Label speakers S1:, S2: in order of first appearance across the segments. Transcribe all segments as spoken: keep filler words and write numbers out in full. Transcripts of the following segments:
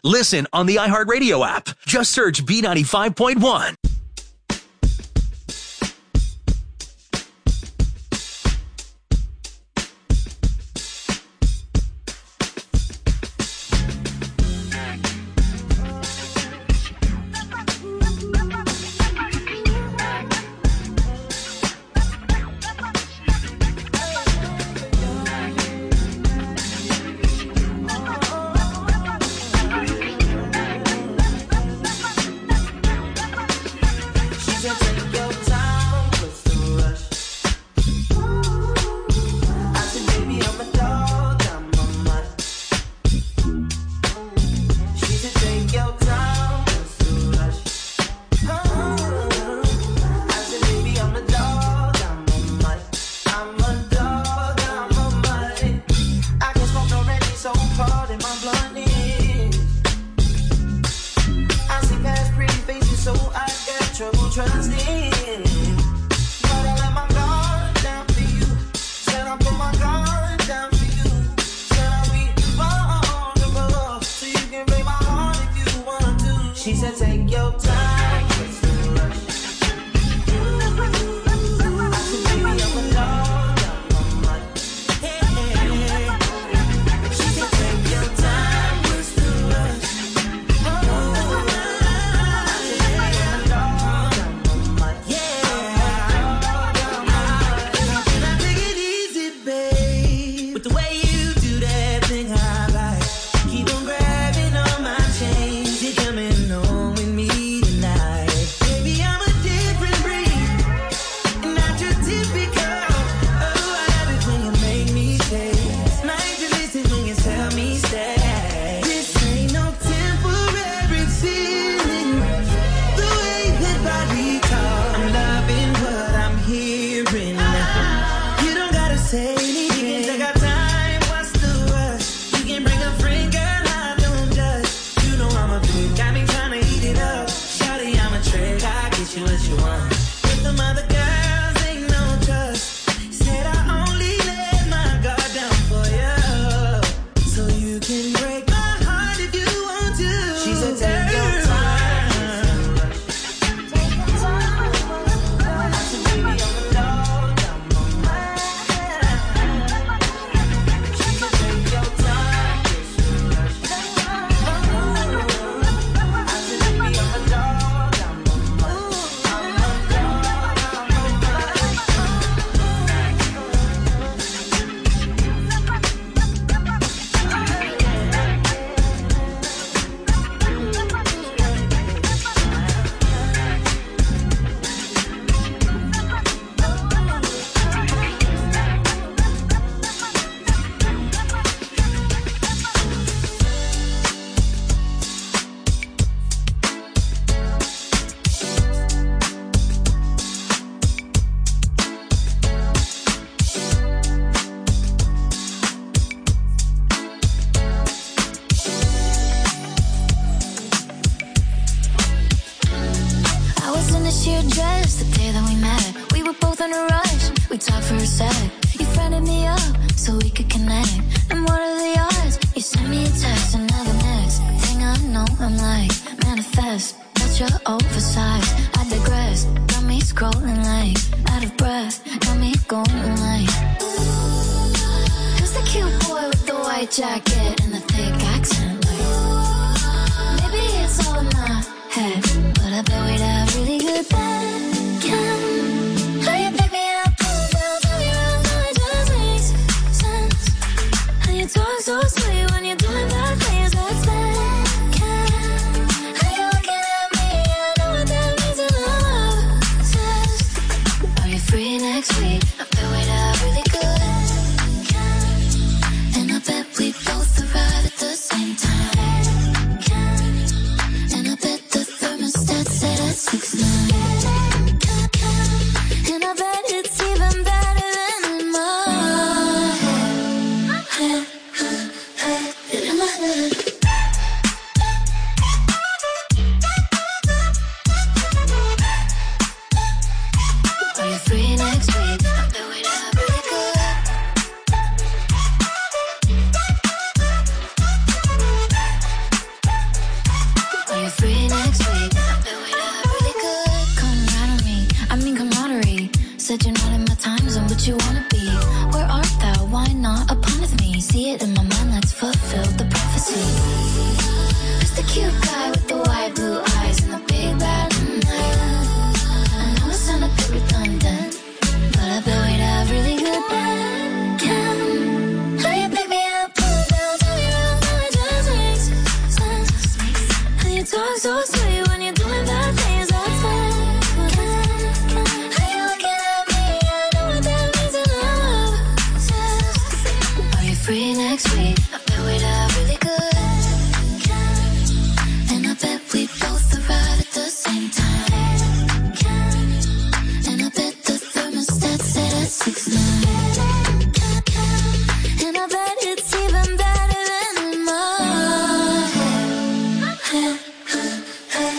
S1: Listen on the iHeartRadio app. Just search B ninety-five point one.
S2: And I bet we both arrive. said you're not in my time zone, but you wanna be. Where art thou? Why not upon with me? See it in my mind, let's fulfill the prophecy. Who's the cute guy with the wide blue eyes and the big bad night? I know it sound a bit redundant, but I bet we'd have really good can. How you pick me up, pull it down, turn me around, now it just makes sense. How you talk so sweet when you're doing bad things, that's fine. How you looking at me, I know what that means in love. Are you free next week? I bet we'd have really good. And I bet we both arrive at the same time. And I bet the thermostat set at six nine. And I bet it's even better than in my head.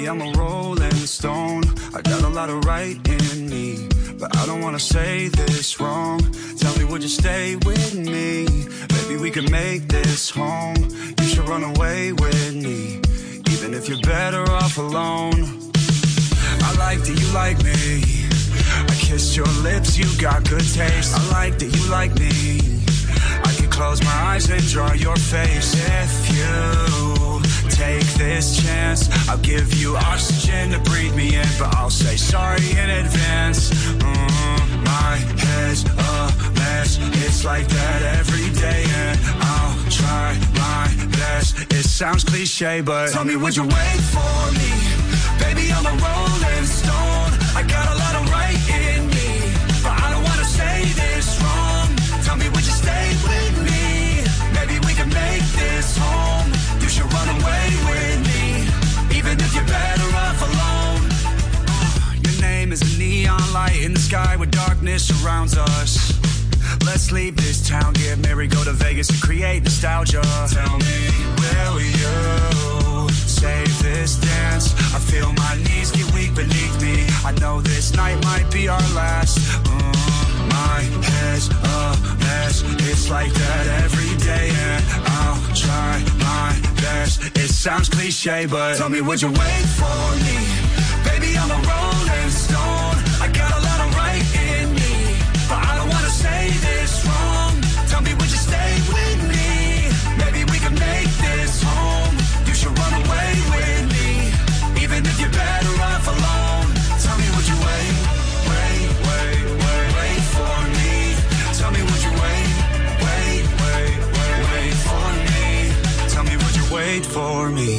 S3: Baby, I'm a rolling stone. I got a lot of right in me, but I don't wanna say this wrong. Tell me, would you stay with me? Maybe we could make this home. You should run away with me, even if you're better off alone. I like that you like me. I kissed your lips, you got good taste. I like that you like me. I could close my eyes and draw your face. If you take this chance, I'll give you oxygen to breathe me in, but I'll say sorry in advance. Mm, my head's a mess. It's like that every day, and I'll try my best. It sounds cliche, but tell me, would you wait for me? Baby, I'm a rolling stone. I got a lot of right in me, but I don't wanna say this wrong. Tell me, would you stay with me? Maybe we can make this home. You should run away with me, even if you're better off alone. Your name is a neon light in the sky where darkness surrounds us. Let's leave this town, get married, go to Vegas to create nostalgia. Tell me, will you save this dance? I feel my knees get weak beneath me. I know this night might be our last. Mm, my head's a mess. It's like that every day, and I'll try my best. It sounds cliche, but tell me, would you wait for me? Baby, I'm a rolling stone. I got a lot of right in me, but I don't wanna say this wrong. Tell me, would you stay with me? Maybe we can make this home. You should run away with me, even if you're better off alone. Tell me, would you wait, wait, wait, wait, wait for me? Tell me, would you wait, wait, wait, wait, wait for me? Tell me, would you wait for me?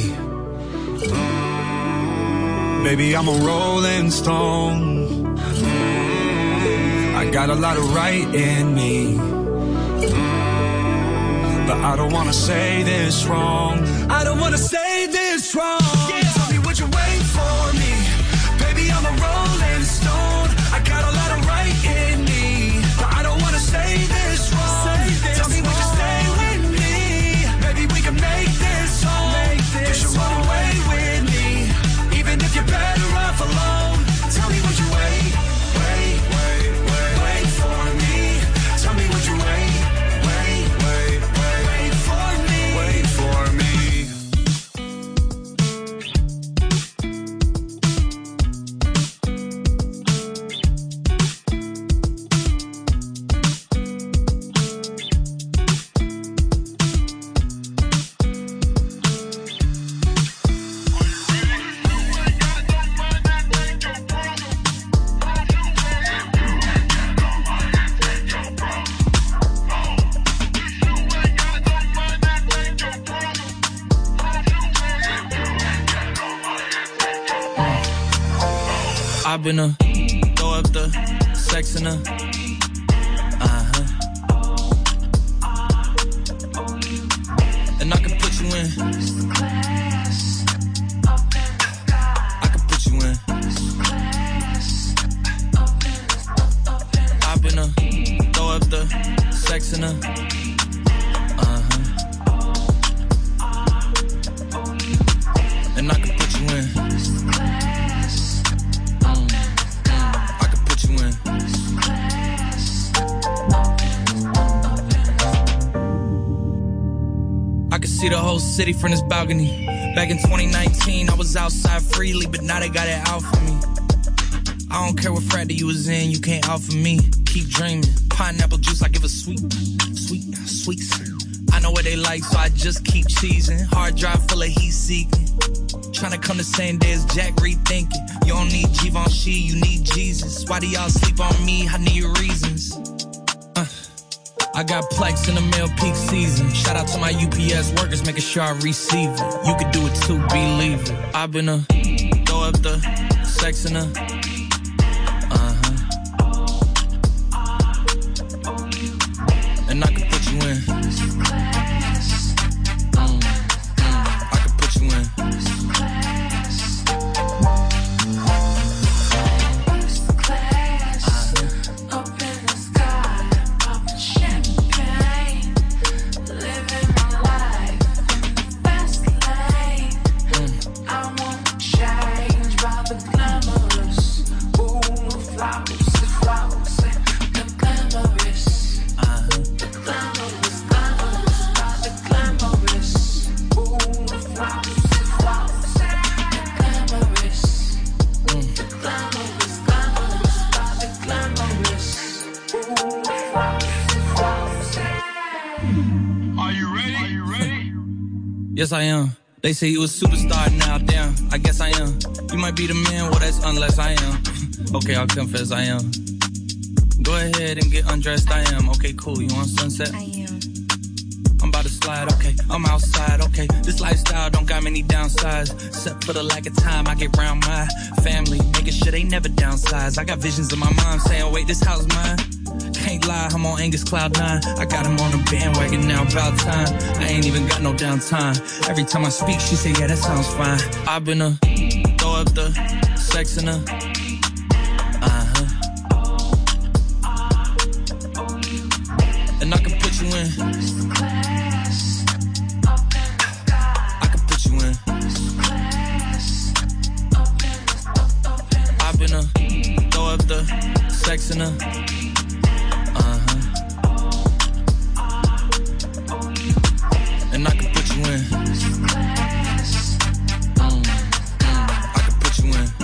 S3: Mm, baby, I'm a rolling stone. Mm, I got a lot of right in me, mm, but I don't wanna say this wrong. I don't wanna say this wrong. Yeah. Tell me, would you wait for me? Baby, I'm a rolling stone. I got a lot of right in me, but I don't wanna say this wrong. Say this Tell me, wrong. Would you stay with me? Maybe we can make this home. Make this you should run away with me, even if you're better off alone. Tell me, would you wait, wait, wait, wait, wait for me? Tell me, would you wait, wait, wait, wait, wait for me? Wait for me.
S4: I've been a throw up the sex in a uh-huh. And I can put you in. I can put you in. I've been a throw up the sex in a uh-huh. And I can put you in. See the whole city from this balcony. Back in twenty nineteen, I was outside freely, but now they got it out for me. I don't care what fraternity you was in, you can't out for me. Keep dreaming. Pineapple juice, I give a sweet, sweet, sweet. I know what they like, so I just keep cheesing. Hard drive full of heat seeking. Tryna come the same day as Jack rethinking. You don't need Givenchy, you need Jesus. Why do y'all sleep on me? I need reasons. Uh. I got Plex in the mail peak season. Shout out to my U P S workers, making sure I receive it. You could do it too, believe it. I've been a throw up the sex in a uh-huh. And I can put you in. Mm, mm, I can put you in.
S5: Shine.
S4: guess I am. They say you a superstar now, damn, I guess I am. You might be the man, well that's unless I am. Okay, I'll confess I am. Go ahead and get undressed, I am. Okay, cool, you want sunset?
S2: I am.
S4: I'm about to slide, okay, I'm outside, okay. This lifestyle don't got many downsides, except for the lack of time I get around my family, making sure they never downsize. I got visions in my mind saying, wait, this house mine. Can't lie, I'm on Angus Cloud nine. I got him on the bandwagon now, about time. I ain't even got no downtime. Every time I speak, she say, yeah, that sounds fine. I've been a throw up the sex in her. Uh-huh. And I can put you in. I can put you in. I've been a throw up the sex in her. And I can put you in. Mm, mm, I can put you in.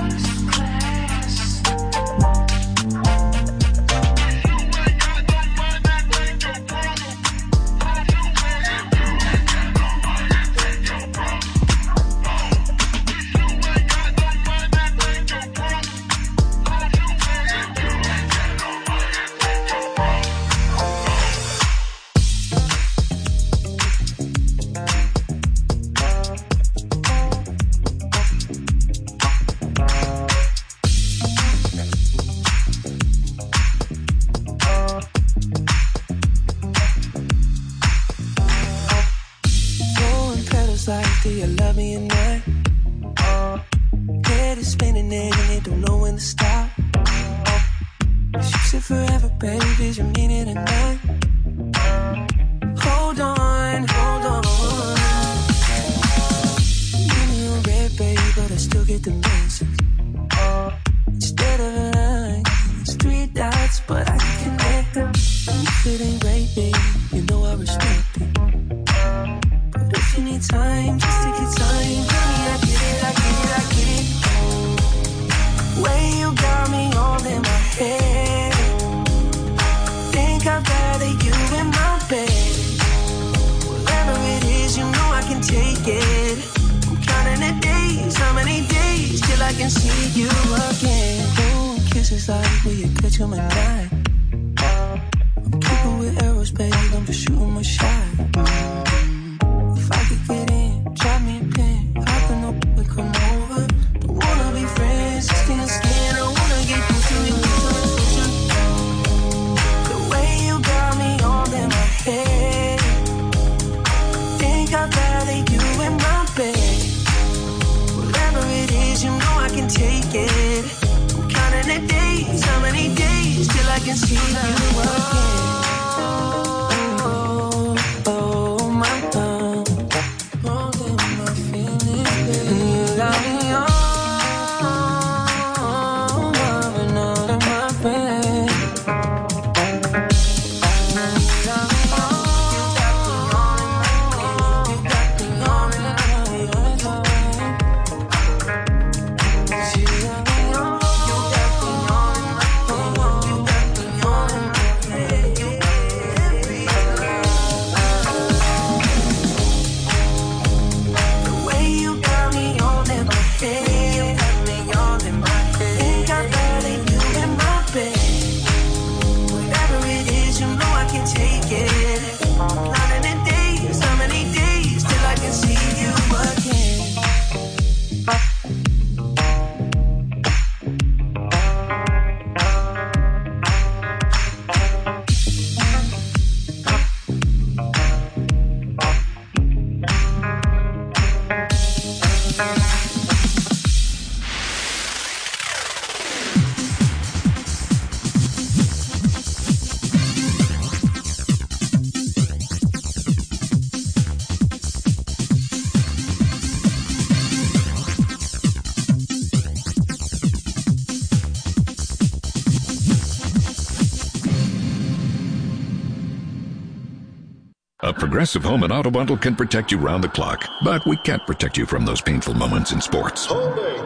S5: A Progressive Home and Auto Bundle can protect you round the clock, but we can't protect you from those painful moments in sports.
S6: Holding.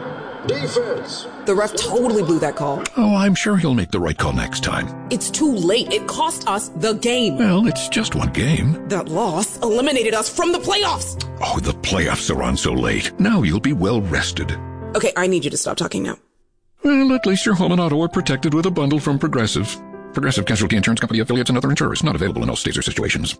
S6: Defense!
S7: The ref totally blew that call.
S5: Oh, I'm sure he'll make the right call next time.
S7: It's too late. It cost us the game.
S5: Well, it's just one game.
S7: That loss eliminated us from the playoffs.
S5: Oh, the playoffs are on so late. Now you'll be well rested.
S7: Okay, I need you to stop talking now.
S5: Well, at least your home and auto are protected with a bundle from Progressive. Progressive Casualty Insurance Company affiliates and other insurers. Not available in all states or situations.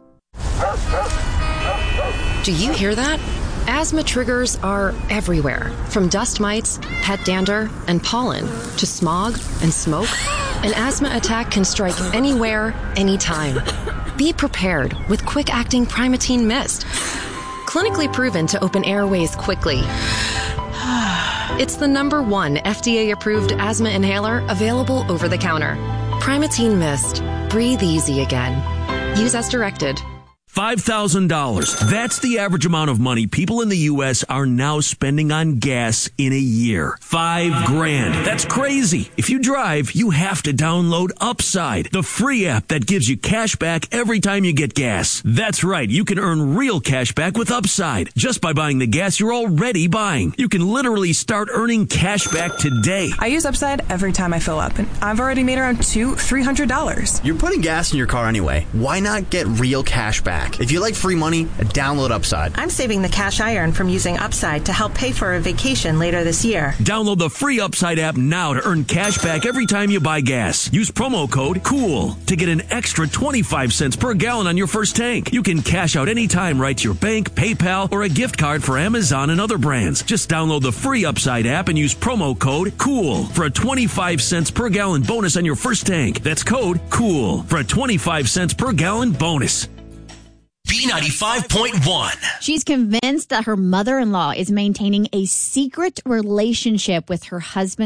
S8: Do you hear that? Asthma triggers are everywhere, from dust mites, pet dander, and pollen, to smog and smoke. An asthma attack can strike anywhere, anytime. Be prepared with quick-acting Primatene Mist. Clinically proven to open airways quickly. It's the number one F D A-approved asthma inhaler available over the counter. Primatene Mist. Breathe easy again. Use as directed.
S9: five thousand dollars. That's the average amount of money people in the U S are now spending on gas in a year. Five grand. That's crazy. If you drive, you have to download Upside, the free app that gives you cash back every time you get gas. That's right. You can earn real cash back with Upside just by buying the gas you're already buying. You can literally start earning cash back today.
S10: I use Upside every time I fill up, and I've already made around two, three hundred dollars.
S11: You're putting gas in your car anyway. Why not get real cash back? If you like free money, download Upside.
S12: I'm saving the cash I earn from using Upside to help pay for a vacation later this year.
S9: Download the free Upside app now to earn cash back every time you buy gas. Use promo code COOL to get an extra twenty-five cents per gallon on your first tank. You can cash out anytime right to your bank, PayPal, or a gift card for Amazon and other brands. Just download the free Upside app and use promo code COOL for a twenty-five cents per gallon bonus on your first tank. That's code COOL for a twenty-five cents per gallon bonus.
S1: B ninety-five point one.
S13: She's convinced that her mother-in-law is maintaining a secret relationship with her husband.